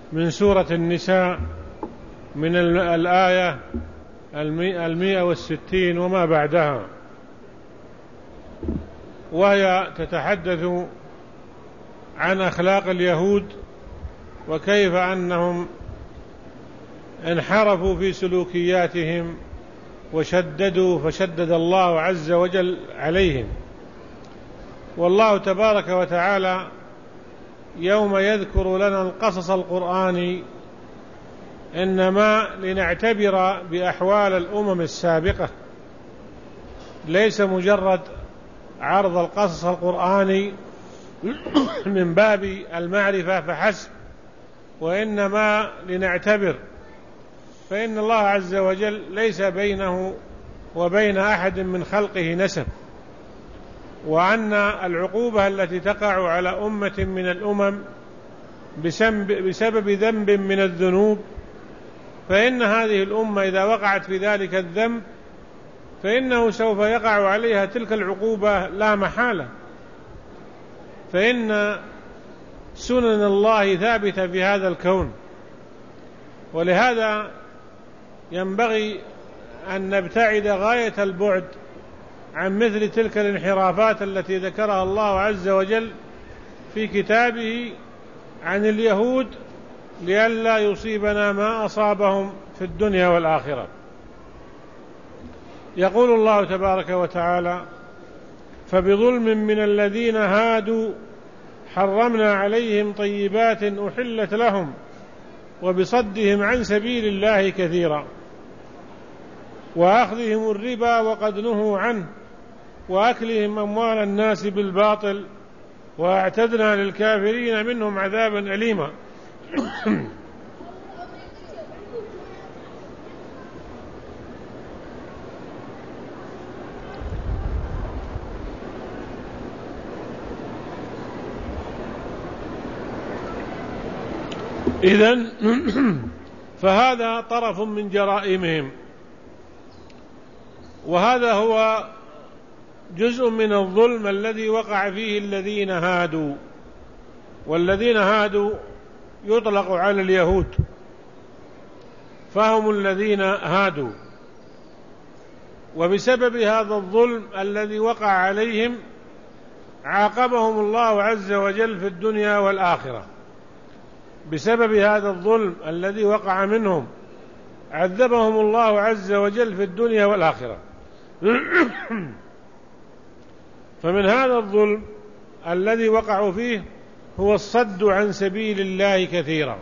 من سورة النساء من الآية 160 وما بعدها، وهي تتحدث عن أخلاق اليهود وكيف أنهم انحرفوا في سلوكياتهم وشددوا، فشدد الله عز وجل عليهم. والله تبارك وتعالى يوم يذكر لنا القصص القرآني إنما لنعتبر بأحوال الأمم السابقة، ليس مجرد عرض القصص القرآني من باب المعرفة فحسب، وإنما لنعتبر، فإن الله عز وجل ليس بينه وبين أحد من خلقه نسب، وأن العقوبة التي تقع على أمة من الأمم بسبب ذنب من الذنوب، فإن هذه الأمة إذا وقعت في ذلك الذنب فإنه سوف يقع عليها تلك العقوبة لا محالة، فإن سنن الله ثابتة في هذا الكون. ولهذا ينبغي أن نبتعد غاية البعد عن مثل تلك الانحرافات التي ذكرها الله عز وجل في كتابه عن اليهود، لئلا يصيبنا ما أصابهم في الدنيا والآخرة. يقول الله تبارك وتعالى: فبظلم من الذين هادوا حرمنا عليهم طيبات أحلت لهم وبصدهم عن سبيل الله كثيرا وأخذهم الربا وقد نهوا عنه وأكلهم أموال الناس بالباطل وأعتدنا للكافرين منهم عذابا أليما. إذن فهذا طرف من جرائمهم، وهذا هو جزء من الظلم الذي وقع فيه الذين هادوا. والذين هادوا يطلق على اليهود، فهم الذين هادوا، وبسبب هذا الظلم الذي وقع عليهم عاقبهم الله عز وجل في الدنيا والآخرة. بسبب هذا الظلم الذي وقع منهم عذبهم الله عز وجل في الدنيا والآخرة. فمن هذا الظلم الذي وقعوا فيه هو الصد عن سبيل الله كثيرا.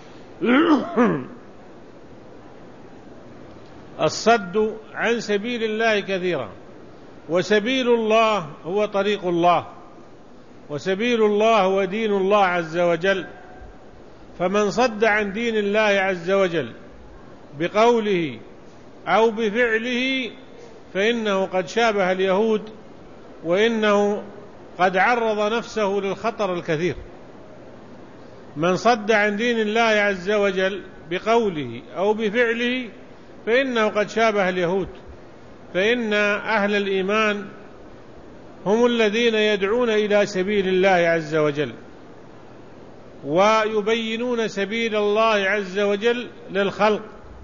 الصد عن سبيل الله كثيرا. وسبيل الله هو طريق الله، وسبيل الله هو دين الله عز وجل. فمن صد عن دين الله عز وجل بقوله أو بفعله فإنه قد شابه اليهود، وإنه قد عرض نفسه للخطر الكثير. من صد عن دين الله عز وجل بقوله أو بفعله فإنه قد شابه اليهود، فإن أهل الإيمان هم الذين يدعون إلى سبيل الله عز وجل ويبينون سبيل الله عز وجل للخلق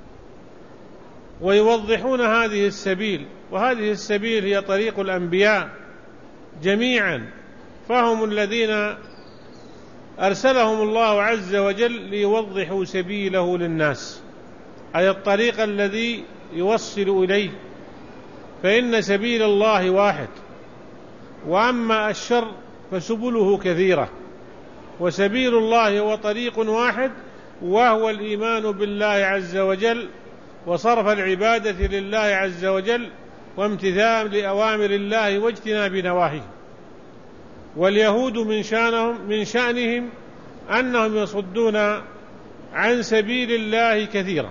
ويوضحون هذه السبيل، وهذه السبيل هي طريق الأنبياء جميعا، فهم الذين أرسلهم الله عز وجل ليوضحوا سبيله للناس، أي الطريق الذي يوصل إليه. فإن سبيل الله واحد، وأما الشر فسبله كثيرة، وسبيل الله هو طريق واحد، وهو الإيمان بالله عز وجل وصرف العبادة لله عز وجل وامتثال لأوامر الله واجتناب نواهيه. واليهود من شأنهم أنهم يصدون عن سبيل الله كثيرا،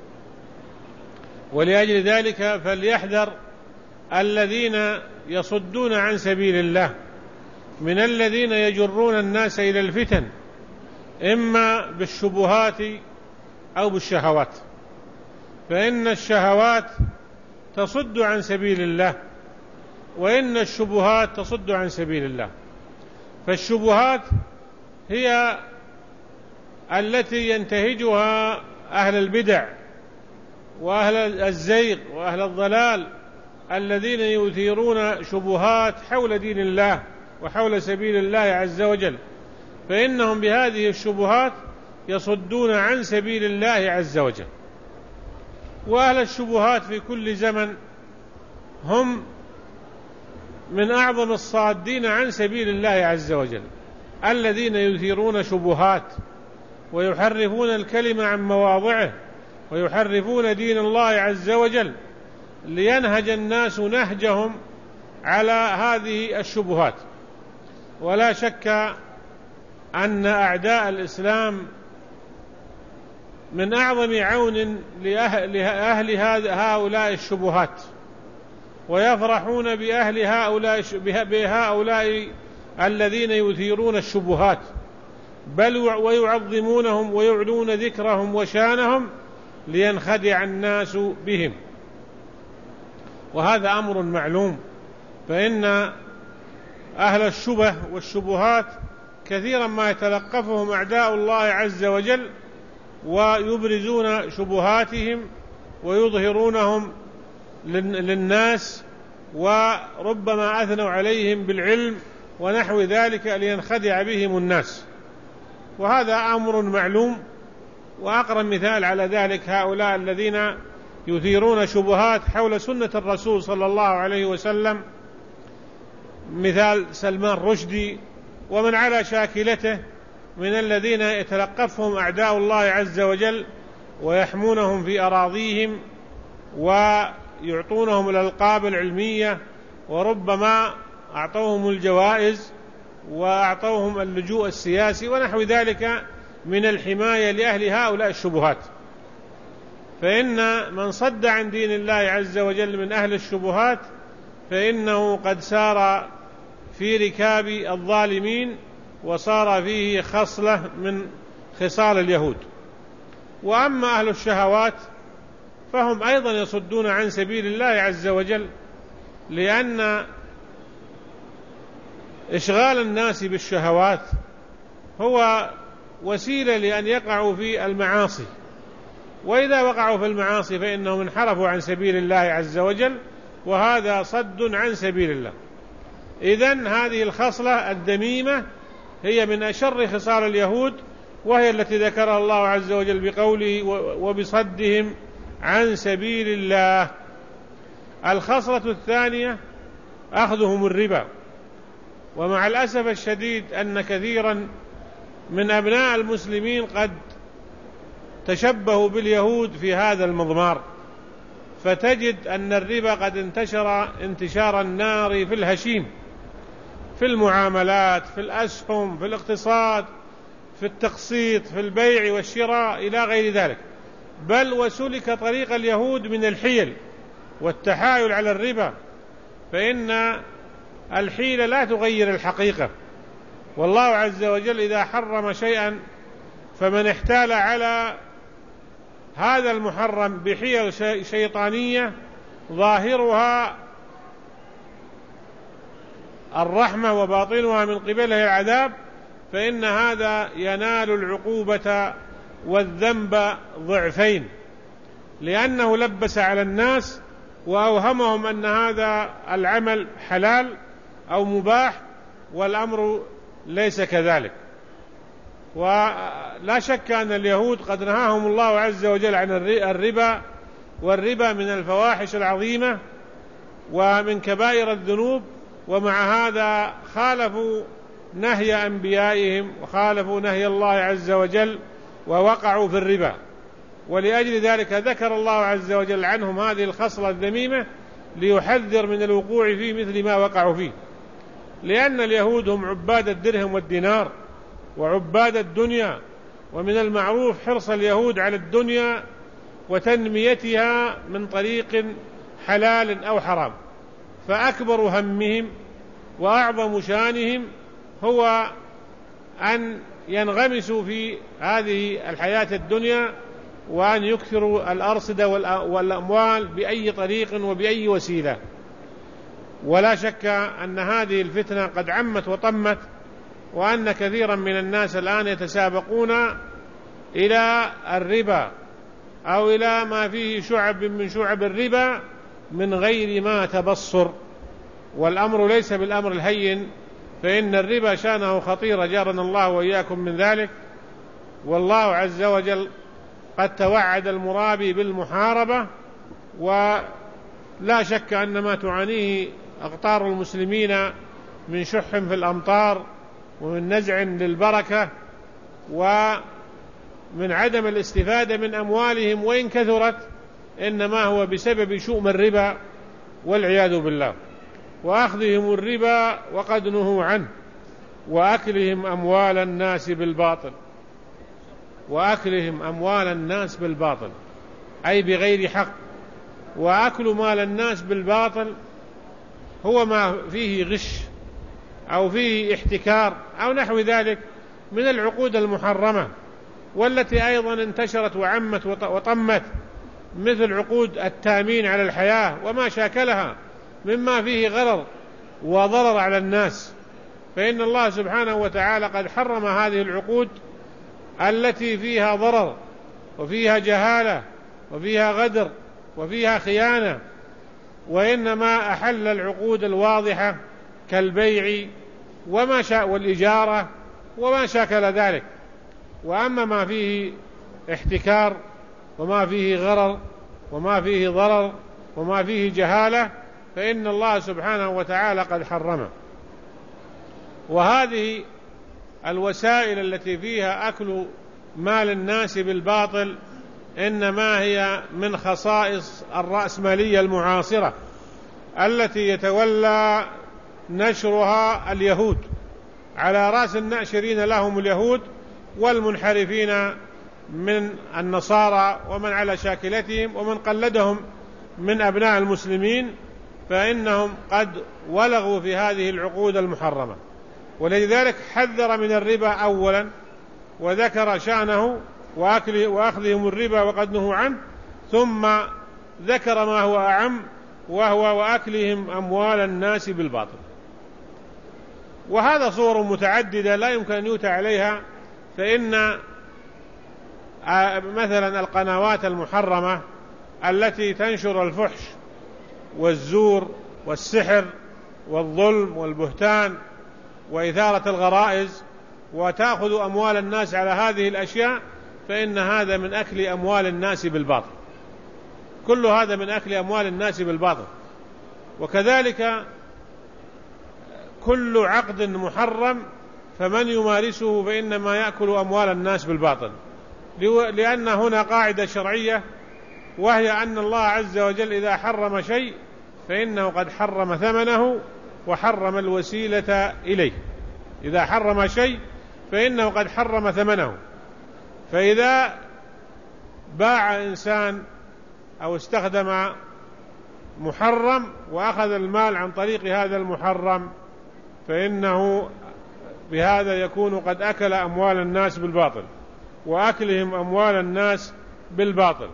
ولأجل ذلك فليحذر الذين يصدون عن سبيل الله من الذين يجرون الناس إلى الفتن، إما بالشبهات أو بالشهوات، فإن الشهوات تصد عن سبيل الله، وإن الشبهات تصد عن سبيل الله. فالشبهات هي التي ينتهجها أهل البدع وأهل الزيغ وأهل الضلال الذين يثيرون شبهات حول دين الله وحول سبيل الله عز وجل، فإنهم بهذه الشبهات يصدون عن سبيل الله عز وجل. وأهل الشبهات في كل زمن هم من أعظم الصادين عن سبيل الله عز وجل، الذين يثيرون شبهات ويحرفون الكلمة عن مواضعه ويحرفون دين الله عز وجل لينهج الناس نهجهم على هذه الشبهات. ولا شك أن أعداء الإسلام من أعظم عون لأهل هؤلاء الشبهات، ويفرحون بهؤلاء الذين يثيرون الشبهات، بل ويعظمونهم ويعلون ذكرهم وشانهم لينخدع الناس بهم، وهذا أمر معلوم. فإن أهل الشبه والشبهات كثيرا ما يتلقفهم أعداء الله عز وجل ويبرزون شبهاتهم ويظهرونهم للناس، وربما أثنوا عليهم بالعلم ونحو ذلك لينخدع بهم الناس، وهذا أمر معلوم. وأقرب مثال على ذلك هؤلاء الذين يثيرون شبهات حول سنة الرسول صلى الله عليه وسلم، مثال سلمان رشدي ومن على شاكلته من الذين يتلقفهم أعداء الله عز وجل ويحمونهم في أراضيهم ويعطونهم الألقاب العلمية، وربما أعطوهم الجوائز وأعطوهم اللجوء السياسي ونحو ذلك من الحماية لأهل هؤلاء الشبهات. فإن من صد عن دين الله عز وجل من أهل الشبهات فإنه قد سار في ركاب الظالمين وصار فيه خصلة من خصال اليهود. وأما أهل الشهوات فهم أيضا يصدون عن سبيل الله عز وجل، لأن إشغال الناس بالشهوات هو وسيلة لأن يقعوا في المعاصي، وإذا وقعوا في المعاصي فإنهم انحرفوا عن سبيل الله عز وجل، وهذا صد عن سبيل الله. إذن هذه الخصلة الذميمة هي من أشر خصال اليهود، وهي التي ذكرها الله عز وجل بقوله وبصدهم عن سبيل الله. الخصلة الثانية أخذهم الربا، ومع الأسف الشديد أن كثيرا من أبناء المسلمين قد تشبهوا باليهود في هذا المضمار، فتجد أن الربا قد انتشر انتشار النار في الهشيم، في المعاملات، في الأسهم، في الاقتصاد، في التقسيط، في البيع والشراء إلى غير ذلك، بل وسلك طريق اليهود من الحيل والتحايل على الربا، فإن الحيلة لا تغير الحقيقة. والله عز وجل إذا حرم شيئا فمن احتال على هذا المحرم بحيل شيطانية ظاهرها الرحمة وباطنها من قبله العذاب، فإن هذا ينال العقوبة والذنب ضعفين، لأنه لبس على الناس وأوهمهم أن هذا العمل حلال أو مباح، والأمر ليس كذلك. ولا شك أن اليهود قد نهاهم الله عز وجل عن الربا، والربا من الفواحش العظيمة ومن كبائر الذنوب، ومع هذا خالفوا نهي أنبيائهم وخالفوا نهي الله عز وجل ووقعوا في الربا. ولأجل ذلك ذكر الله عز وجل عنهم هذه الخصلة الذميمة ليحذر من الوقوع فيه مثل ما وقعوا فيه، لأن اليهود هم عباد الدرهم والدينار وعباد الدنيا، ومن المعروف حرص اليهود على الدنيا وتنميتها من طريق حلال أو حرام، فأكبر همهم وأعظم شانهم هو أن ينغمسوا في هذه الحياة الدنيا وأن يكثروا الأرصدة والأموال بأي طريق وبأي وسيلة. ولا شك أن هذه الفتنة قد عمت وطمت، وأن كثيرا من الناس الآن يتسابقون إلى الربا أو إلى ما فيه شعب من شعب الربا من غير ما تبصر. والأمر ليس بالأمر الهين، فإن الربا شانه خطير، جارنا الله وإياكم من ذلك. والله عز وجل قد توعد المرابي بالمحاربة، ولا شك أن ما تعانيه أقطار المسلمين من شح في الأمطار ومن نزع للبركة ومن عدم الاستفادة من أموالهم وإن كثرت، إنما هو بسبب شؤم الربا والعياذ بالله، وأخذهم الربا وقد نهوا عنه، وأكلهم أموال الناس بالباطل، وأكلهم أموال الناس بالباطل أي بغير حق. وأكل مال الناس بالباطل هو ما فيه غش أو فيه احتكار أو نحو ذلك من العقود المحرمة، والتي أيضا انتشرت وعمت وطمت، مثل عقود التامين على الحياة وما شاكلها مما فيه غرر وضرر على الناس. فإن الله سبحانه وتعالى قد حرم هذه العقود التي فيها ضرر وفيها جهالة وفيها غدر وفيها خيانة، وإنما أحل العقود الواضحة كالبيع وما شاء والإجارة وما شاكل ذلك. وأما ما فيه احتكار وما فيه غرر وما فيه ضرر وما فيه جهالة فإن الله سبحانه وتعالى قد حرمه. وهذه الوسائل التي فيها أكل مال الناس بالباطل إنما هي من خصائص الرأسمالية المعاصرة التي يتولى نشرها اليهود، على رأس الناشرين لهم اليهود والمنحرفين من النصارى ومن على شاكلتهم ومن قلدهم من أبناء المسلمين، فإنهم قد ولغوا في هذه العقود المحرمة. ولذلك حذر من الربا أولا وذكر شأنه وأخذهم الربا وقد نهوا عنه، ثم ذكر ما هو أعم وهو وأكلهم أموال الناس بالباطل. وهذا صور متعددة لا يمكن أن يؤتى عليها. فإن مثلا القنوات المحرمة التي تنشر الفحش والزور والسحر والظلم والبهتان وإثارة الغرائز وتأخذ أموال الناس على هذه الأشياء، فإن هذا من أكل أموال الناس بالباطل، كل هذا من أكل أموال الناس بالباطل. وكذلك كل عقد محرم فمن يمارسه فإنما يأكل أموال الناس بالباطل، لأن هنا قاعدة شرعية، وهي أن الله عز وجل إذا حرم شيء فإنه قد حرم ثمنه وحرم الوسيلة إليه. إذا حرم شيء فإنه قد حرم ثمنه. فإذا باع إنسان أو استخدم محرم وأخذ المال عن طريق هذا المحرم فإنه بهذا يكون قد أكل أموال الناس بالباطل، وأكلهم أموال الناس بالباطل.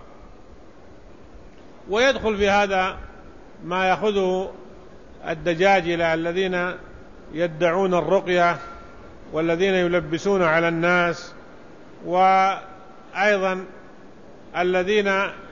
ويدخل في هذا ما يأخذه الدجاجلة الذين يدعون الرقية والذين يلبسون على الناس، وأيضا الذين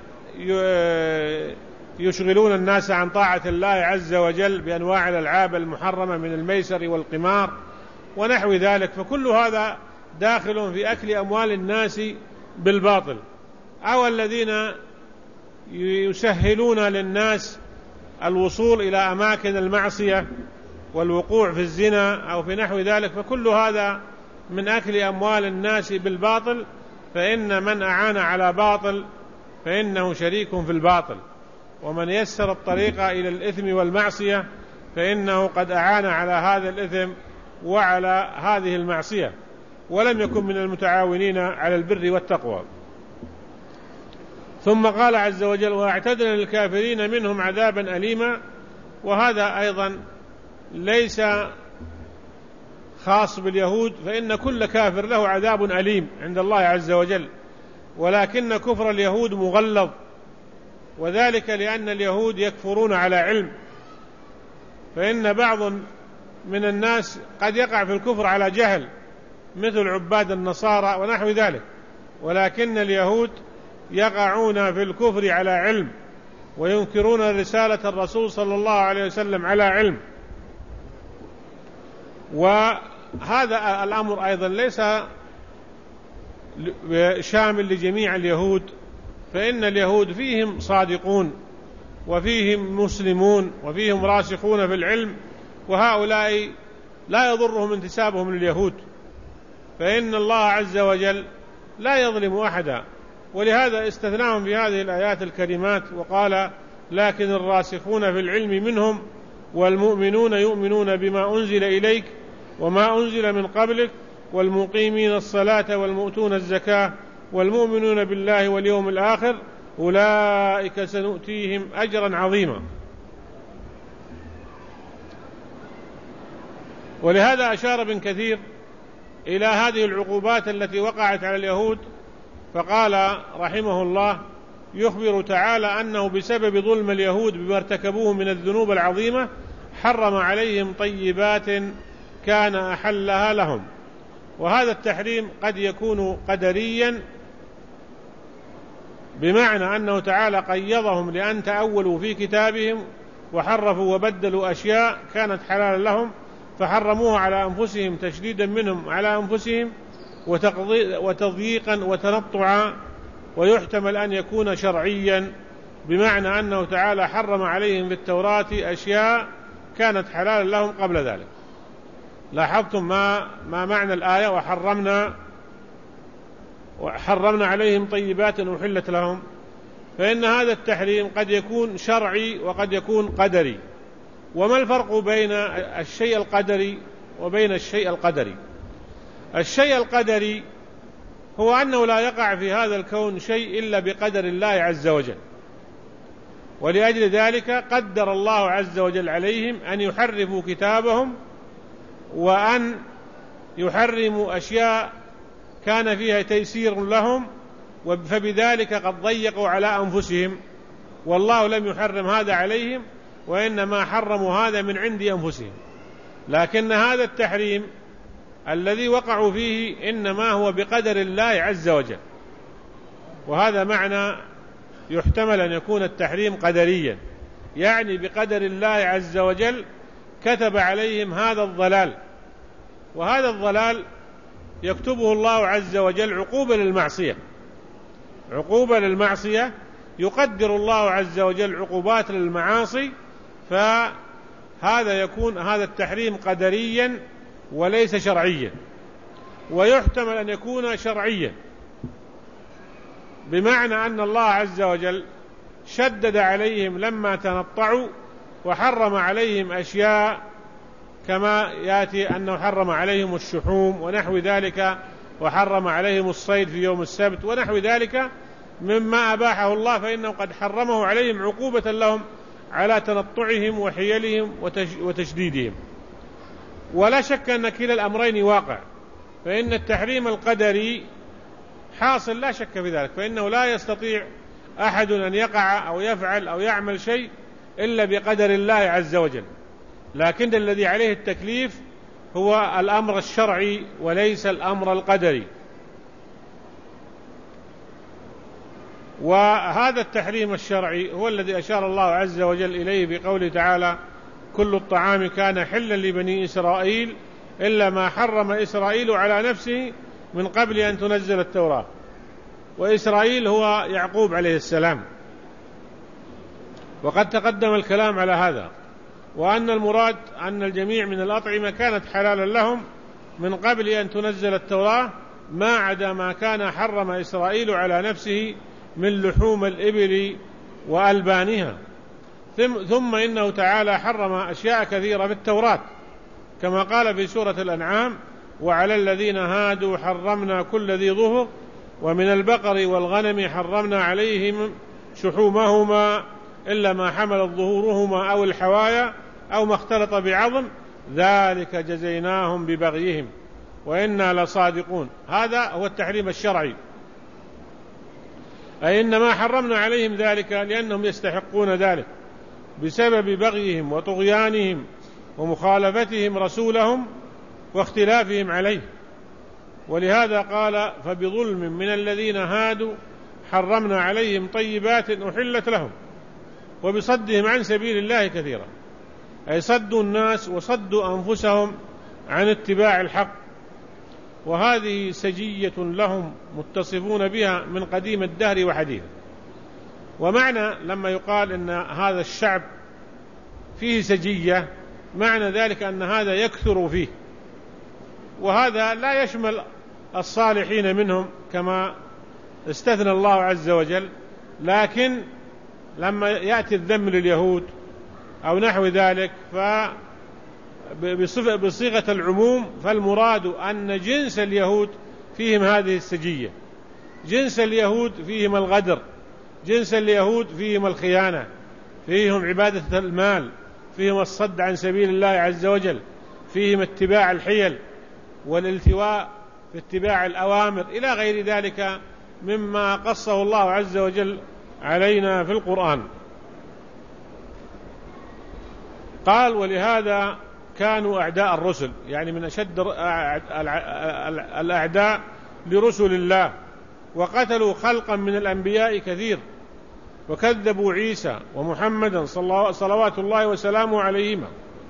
يشغلون الناس عن طاعة الله عز وجل بأنواع الألعاب المحرمة من الميسر والقمار ونحو ذلك. فكل هذا داخل في أكل أموال الناس بالباطل. أو الذين يسهلون للناس الوصول إلى أماكن المعصية والوقوع في الزنا أو في نحو ذلك، فكل هذا من أكل أموال الناس بالباطل. فإن من أعان على باطل فإنه شريك في الباطل، ومن يسر الطريق إلى الإثم والمعصية فإنه قد أعان على هذا الإثم وعلى هذه المعصية، ولم يكن من المتعاونين على البر والتقوى. ثم قال عز وجل: واعتدنا للكافرين منهم عذابا أليما. وهذا أيضا ليس خاص باليهود، فإن كل كافر له عذاب أليم عند الله عز وجل، ولكن كفر اليهود مغلظ، وذلك لأن اليهود يكفرون على علم. فإن بعض من الناس قد يقع في الكفر على جهل، مثل عباد النصارى ونحو ذلك، ولكن اليهود يقعون في الكفر على علم، وينكرون رسالة الرسول صلى الله عليه وسلم على علم. وهذا الأمر أيضا ليس شامل لجميع اليهود، فإن اليهود فيهم صادقون وفيهم مسلمون وفيهم راسخون في العلم، وهؤلاء لا يضرهم انتسابهم لليهود، فإن الله عز وجل لا يظلم أحدا. ولهذا استثناهم في هذه الآيات الكريمات وقال: لكن الراسخون في العلم منهم والمؤمنون يؤمنون بما أنزل إليك وما أنزل من قبلك والمقيمين الصلاة والمؤتون الزكاة والمؤمنون بالله واليوم الآخر أولئك سنؤتيهم أجرا عظيما. ولهذا أشار ابن كثير إلى هذه العقوبات التي وقعت على اليهود، فقال رحمه الله: يخبر تعالى أنه بسبب ظلم اليهود بما ارتكبوه من الذنوب العظيمة حرم عليهم طيبات كان أحلها لهم. وهذا التحريم قد يكون قدريا، بمعنى أنه تعالى قيضهم لأن تأولوا في كتابهم وحرفوا وبدلوا أشياء كانت حلالا لهم فحرموها على أنفسهم تشديدا منهم على أنفسهم وتضييقا وتنطعا. ويحتمل أن يكون شرعيا، بمعنى أنه تعالى حرم عليهم في التوراة أشياء كانت حلالا لهم قبل ذلك. لاحظتم ما معنى الآية: وحرمنا عليهم طيبات أحلت لهم؟ فإن هذا التحريم قد يكون شرعي وقد يكون قدري. وما الفرق بين الشيء القدري وبين الشيء القدري؟ الشيء القدري هو أنه لا يقع في هذا الكون شيء إلا بقدر الله عز وجل، ولأجل ذلك قدر الله عز وجل عليهم أن يحرفوا كتابهم وأن يحرموا أشياء كان فيها تيسير لهم، فبذلك قد ضيقوا على أنفسهم، والله لم يحرم هذا عليهم، وإنما حرموا هذا من عند أنفسهم. لكن هذا التحريم الذي وقعوا فيه إنما هو بقدر الله عز وجل، وهذا معنى يحتمل أن يكون التحريم قدريا، يعني بقدر الله عز وجل كتب عليهم هذا الضلال، وهذا الضلال يكتبه الله عز وجل عقوبة للمعصية، يقدر الله عز وجل عقوبات للمعاصي، فهذا يكون هذا التحريم قدريا وليس شرعيا. ويحتمل أن يكون شرعيا، بمعنى أن الله عز وجل شدد عليهم لما تنطعوا وحرم عليهم أشياء، كما يأتي أنه حرم عليهم الشحوم ونحو ذلك، وحرم عليهم الصيد في يوم السبت ونحو ذلك مما أباحه الله، فإنه قد حرمه عليهم عقوبة لهم على تنطعهم وحيلهم وتشديدهم. ولا شك أن كلا الأمرين واقع، فإن التحريم القدري حاصل لا شك في ذلك، فإنه لا يستطيع أحد أن يقع أو يفعل أو يعمل شيء إلا بقدر الله عز وجل، لكن الذي عليه التكليف هو الأمر الشرعي وليس الأمر القدري. وهذا التحريم الشرعي هو الذي أشار الله عز وجل إليه بقوله تعالى: كل الطعام كان حلا لبني إسرائيل إلا ما حرم إسرائيل على نفسه من قبل أن تنزل التوراة. وإسرائيل هو يعقوب عليه السلام، وقد تقدم الكلام على هذا، وأن المراد أن الجميع من الأطعمة كانت حلالا لهم من قبل أن تنزل التوراة، ما عدا ما كان حرم إسرائيل على نفسه من لحوم الإبل وألبانها. ثم إنه تعالى حرم أشياء كثيرة في التوراة، كما قال في سورة الأنعام: وعلى الذين هادوا حرمنا كل ذي ظفر ومن البقر والغنم حرمنا عليهم شحومهما إلا ما حملت ظهورهما أو الحوايا أو ما اختلط بعظم ذلك جزيناهم ببغيهم وإنا لصادقون. هذا هو التحريم الشرعي، أي إنما حرمنا عليهم ذلك لأنهم يستحقون ذلك بسبب بغيهم وطغيانهم ومخالفتهم رسولهم واختلافهم عليه. ولهذا قال فبظلم من الذين هادوا حرمنا عليهم طيبات أحلت لهم وبصدهم عن سبيل الله كثيرا، أي صدوا الناس وصدوا أنفسهم عن اتباع الحق، وهذه سجية لهم متصفون بها من قديم الدهر وحديث. ومعنى لما يقال إن هذا الشعب فيه سجية، معنى ذلك أن هذا يكثر فيه، وهذا لا يشمل الصالحين منهم كما استثنى الله عز وجل، لكن لما يأتي الذم لليهود أو نحو ذلك بصيغة العموم، فالمراد أن جنس اليهود فيهم هذه السجية، جنس اليهود فيهم الغدر، جنس اليهود فيهم الخيانة، فيهم عبادة المال، فيهم الصد عن سبيل الله عز وجل، فيهم اتباع الحيل والالتواء في اتباع الأوامر إلى غير ذلك مما قصه الله عز وجل علينا في القرآن. قال ولهذا كانوا أعداء الرسل، يعني من أشد الأعداء لرسل الله، وقتلوا خلقا من الأنبياء كثير، وكذبوا عيسى ومحمدا صلوات الله وسلامه عليهما.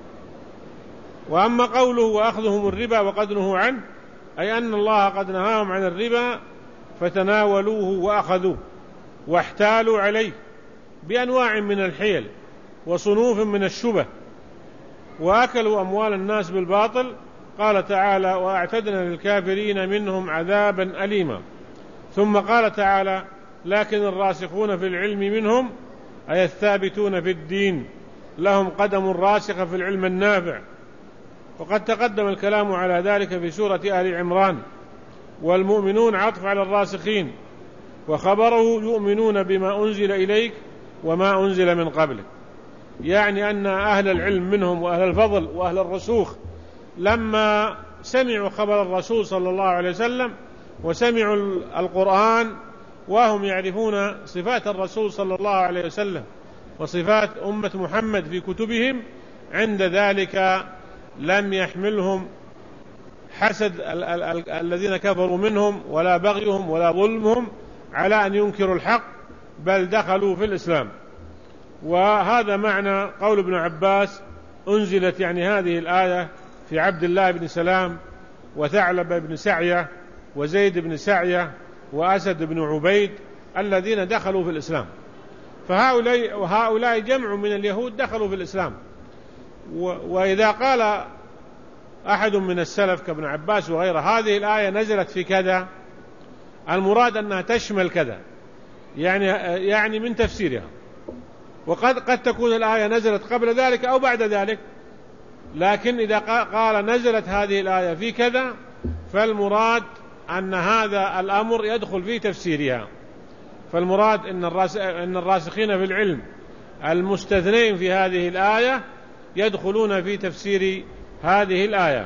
وأما قوله وأخذهم الربا وقد نهوا عنه، أي أن الله قد نهاهم عن الربا فتناولوه وأخذوه واحتالوا عليه بأنواع من الحيل وصنوف من الشبه، وأكلوا أموال الناس بالباطل. قال تعالى وأعتدنا للكافرين منهم عذابا أليما. ثم قال تعالى لكن الراسخون في العلم منهم، أي الثابتون في الدين، لهم قدم راسخة في العلم النافع. وقد تقدم الكلام على ذلك في سورة آل عمران. والمؤمنون عطف على الراسخين، وخبره يؤمنون بما أنزل إليك وما أنزل من قبلك، يعني أن أهل العلم منهم وأهل الفضل وأهل الرسوخ لما سمعوا خبر الرسول صلى الله عليه وسلم وسمعوا القرآن وهم يعرفون صفات الرسول صلى الله عليه وسلم وصفات أمة محمد في كتبهم، عند ذلك لم يحملهم حسد الذين كفروا منهم ولا بغيهم ولا ظلمهم على أن ينكروا الحق، بل دخلوا في الإسلام. وهذا معنى قول ابن عباس أنزلت يعني هذه الآية في عبد الله بن سلام وثعلب بن سعية وزيد بن سعية وأسد بن عبيد الذين دخلوا في الإسلام. فهؤلاء جمع من اليهود دخلوا في الإسلام. وإذا قال أحد من السلف كابن عباس وغيره هذه الآية نزلت في كذا، المراد أنها تشمل كذا، يعني من تفسيرها. وقد تكون الآية نزلت قبل ذلك أو بعد ذلك، لكن إذا قال نزلت هذه الآية في كذا فالمراد أن هذا الأمر يدخل في تفسيرها. فالمراد أن الراسخين في العلم المستثنين في هذه الآية يدخلون في تفسير هذه الآية.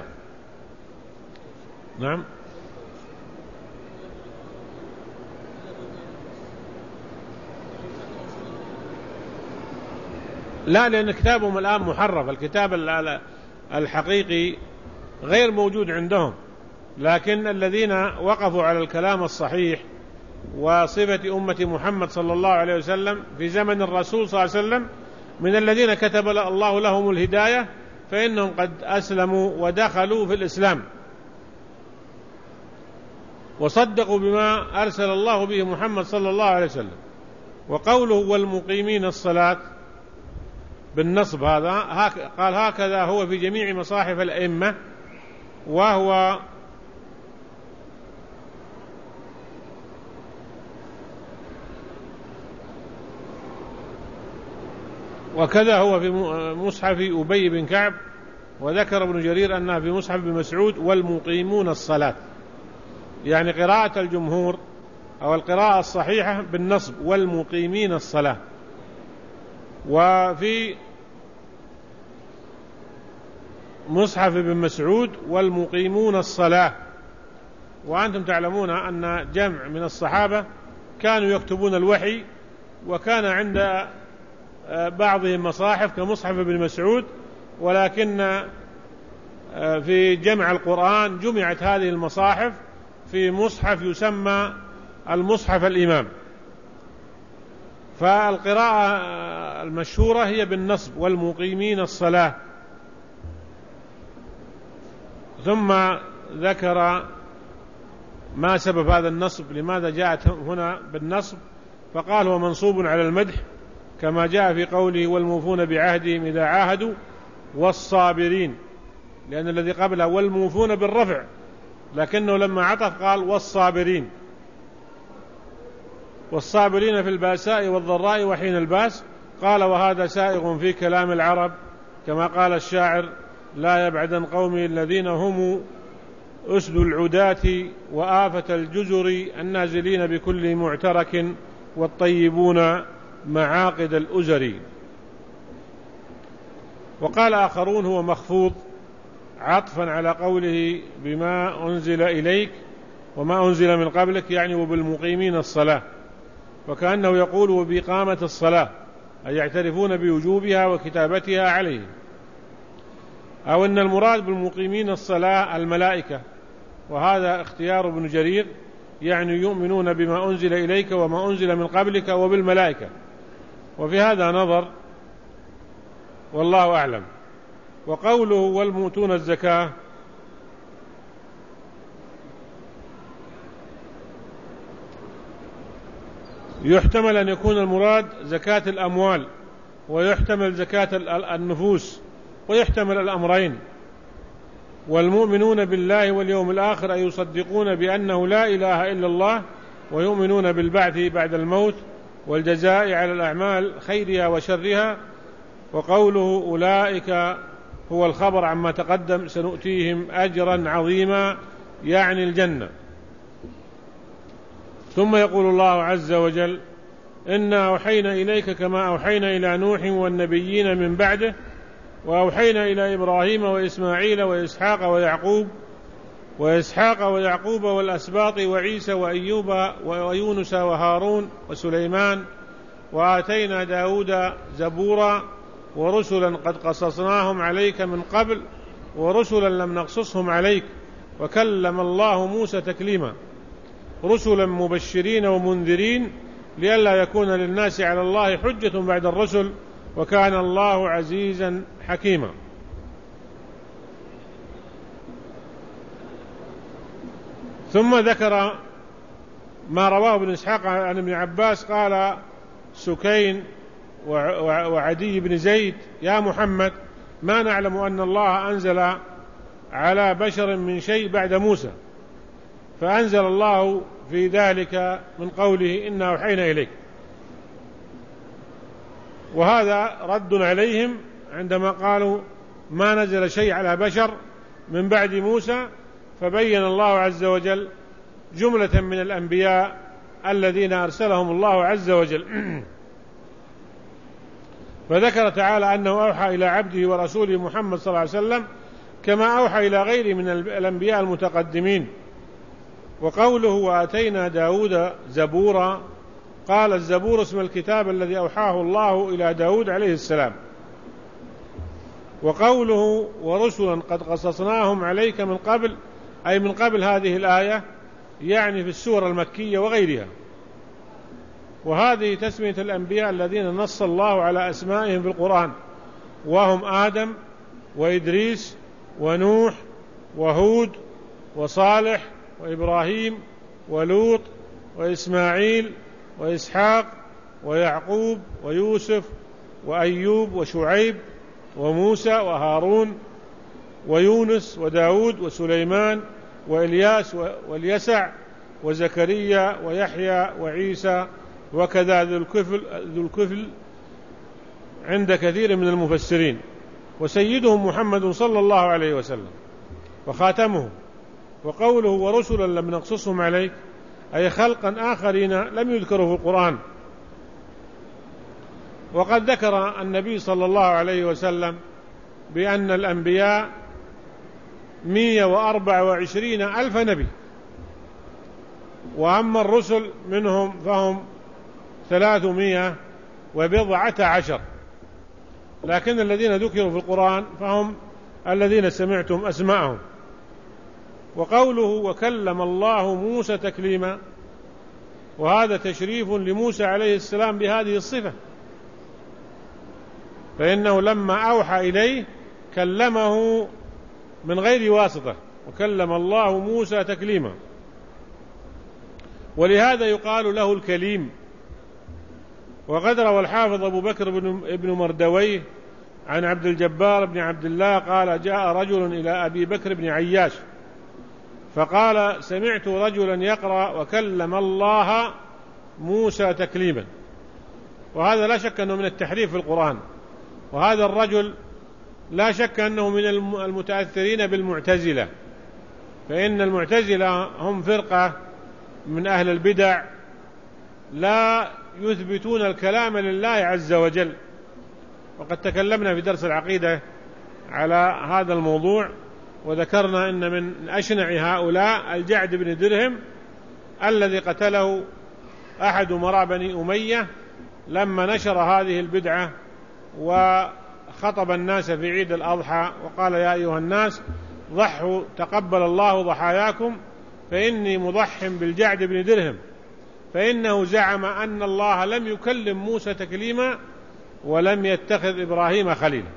نعم. لا، لأن كتابهم الآن محرف، الكتاب الحقيقي غير موجود عندهم، لكن الذين وقفوا على الكلام الصحيح وصفة أمة محمد صلى الله عليه وسلم في زمن الرسول صلى الله عليه وسلم من الذين كتب الله لهم الهداية، فإنهم قد أسلموا ودخلوا في الإسلام وصدقوا بما أرسل الله به محمد صلى الله عليه وسلم. وقوله والمقيمين الصلاة بالنصب هذا قال هكذا هو في جميع مصاحف الأئمة، وكذا هو في مصحف أبي بن كعب. وذكر ابن جرير أنها في مصحف بن مسعود والمقيمون الصلاة، يعني قراءة الجمهور أو القراءة الصحيحة بالنصب والمقيمين الصلاة. وفي مصحف ابن مسعود والمقيمون الصلاة. وأنتم تعلمون أن جمع من الصحابة كانوا يكتبون الوحي، وكان عند بعضهم مصاحف كمصحف ابن مسعود، ولكن في جمع القرآن جمعت هذه المصاحف في مصحف يسمى المصحف الإمام. فالقراءة المشهورة هي بالنصب: والمقيمين الصلاة. ثم ذكر ما سبب هذا النصب، لماذا جاءت هنا بالنصب، فقال هو منصوب على المدح كما جاء في قوله: والموفون بعهدهم إذا عاهدوا والصابرين، لأن الذي قبله والموفون بالرفع، لكنه لما عطف قال والصابرين، والصابرين في الباساء والضراء وحين الباس. قال: وهذا سائغ في كلام العرب، كما قال الشاعر: لا يبعدن قومي الذين هم أسد العداة وآفة الجزر النازلين بكل معترك والطيبون معاقد الأزر. وقال آخرون: هو مخفوض عطفا على قوله بما أنزل إليك وما أنزل من قبلك، يعني وبالمقيمين الصلاة، وكأنه يقول وبإقامة الصلاة، أي يعترفون بوجوبها وكتابتها عليه. أو أن المراد بالمقيمين الصلاة الملائكة، وهذا اختيار ابن جرير، يعني يؤمنون بما أنزل إليك وما أنزل من قبلك وبالملائكة، وفي هذا نظر والله أعلم. وقوله والمؤتون الزكاة يحتمل أن يكون المراد زكاة الأموال، ويحتمل زكاة النفوس، ويحتمل الأمرين. والمؤمنون بالله واليوم الآخر أي يصدقون بأنه لا إله إلا الله، ويؤمنون بالبعث بعد الموت والجزاء على الأعمال خيرها وشرها. وقوله أولئك هو الخبر عما تقدم: سنؤتيهم أجرا عظيما، يعني الجنة. ثم يقول الله عز وجل: إنا أوحينا إليك كما أوحينا إلى نوح والنبيين من بعده، وأوحينا إلى إبراهيم وإسماعيل وإسحاق ويعقوب والأسباط وعيسى وأيوب ويونس وهارون وسليمان، وآتينا داود زبورا، ورسلا قد قصصناهم عليك من قبل ورسلا لم نقصصهم عليك، وكلم الله موسى تكليما، رسلا مبشرين ومنذرين لئلا يكون للناس على الله حجة بعد الرسل، وكان الله عزيزا حكيما. ثم ذكر ما رواه ابن إسحاق عن ابن عباس قال: سكين وعدي بن زيد: يا محمد، ما نعلم أن الله أنزل على بشر من شيء بعد موسى، فأنزل الله في ذلك من قوله إنا أوحينا إليك. وهذا رد عليهم عندما قالوا ما نزل شيء على بشر من بعد موسى، فبين الله عز وجل جملة من الأنبياء الذين أرسلهم الله عز وجل. فذكر تعالى أنه أوحى إلى عبده ورسوله محمد صلى الله عليه وسلم كما أوحى إلى غيره من الأنبياء المتقدمين. وقوله وآتينا داود زبورا، قال الزبور اسم الكتاب الذي أوحاه الله إلى داود عليه السلام. وقوله ورسلا قد قصصناهم عليك من قبل، أي من قبل هذه الآية، يعني في السور المكية وغيرها. وهذه تسمية الأنبياء الذين نص الله على أسمائهم في القرآن، وهم آدم وإدريس ونوح وهود وصالح وإبراهيم ولوط وإسماعيل وإسحاق ويعقوب ويوسف وأيوب وشعيب وموسى وهارون ويونس وداود وسليمان وإلياس واليسع وزكريا ويحيى وعيسى، وكذا ذو الكفل عند كثير من المفسرين، وسيدهم محمد صلى الله عليه وسلم وخاتمهم. وقوله ورسلا لم نقصصهم عليك، أي خلقا آخرين لم يذكروا في القرآن. وقد ذكر النبي صلى الله عليه وسلم بأن الأنبياء 124,000 نبي، وأما الرسل منهم فهم 310، لكن الذين ذكروا في القرآن فهم الذين سمعتم أسماءهم. وقوله وكلم الله موسى تكليما، وهذا تشريف لموسى عليه السلام بهذه الصفة، فإنه لما أوحى إليه كلمه من غير واسطة، وكلم الله موسى تكليما، ولهذا يقال له الكليم. وقد روى الحافظ أبو بكر بن مردويه عن عبد الجبار بن عبد الله قال جاء رجل إلى أبي بكر بن عياش فقال سمعت رجلا يقرأ وكلم الله موسى تكليما، وهذا لا شك أنه من التحريف في القرآن، وهذا الرجل لا شك أنه من المتأثرين بالمعتزلة، فإن المعتزلة هم فرقة من أهل البدع لا يثبتون الكلام لله عز وجل، وقد تكلمنا في درس العقيدة على هذا الموضوع، وذكرنا أن من أشنع هؤلاء الجعد بن درهم الذي قتله أحد أمراء بني أمية لما نشر هذه البدعة وخطب الناس في عيد الأضحى وقال يا أيها الناس ضحوا تقبل الله ضحاياكم فإني مضح بالجعد بن درهم، فإنه زعم أن الله لم يكلم موسى تكليما ولم يتخذ إبراهيم خليلا.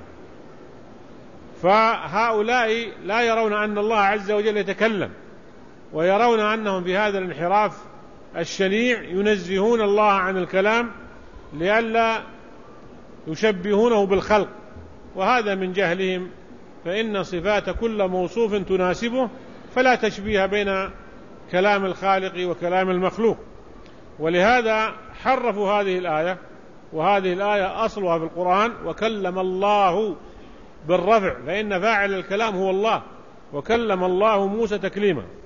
فهؤلاء لا يرون أن الله عز وجل يتكلم، ويرون أنهم في هذا الانحراف الشنيع ينزهون الله عن الكلام لئلا يشبهونه بالخلق، وهذا من جهلهم، فإن صفات كل موصوف تناسبه، فلا تشبيه بين كلام الخالق وكلام المخلوق. ولهذا حرفوا هذه الآية، وهذه الآية أصلها في القرآن وكلم الله بالرفع، فإن فاعل الكلام هو الله، وكلم الله موسى تكليما.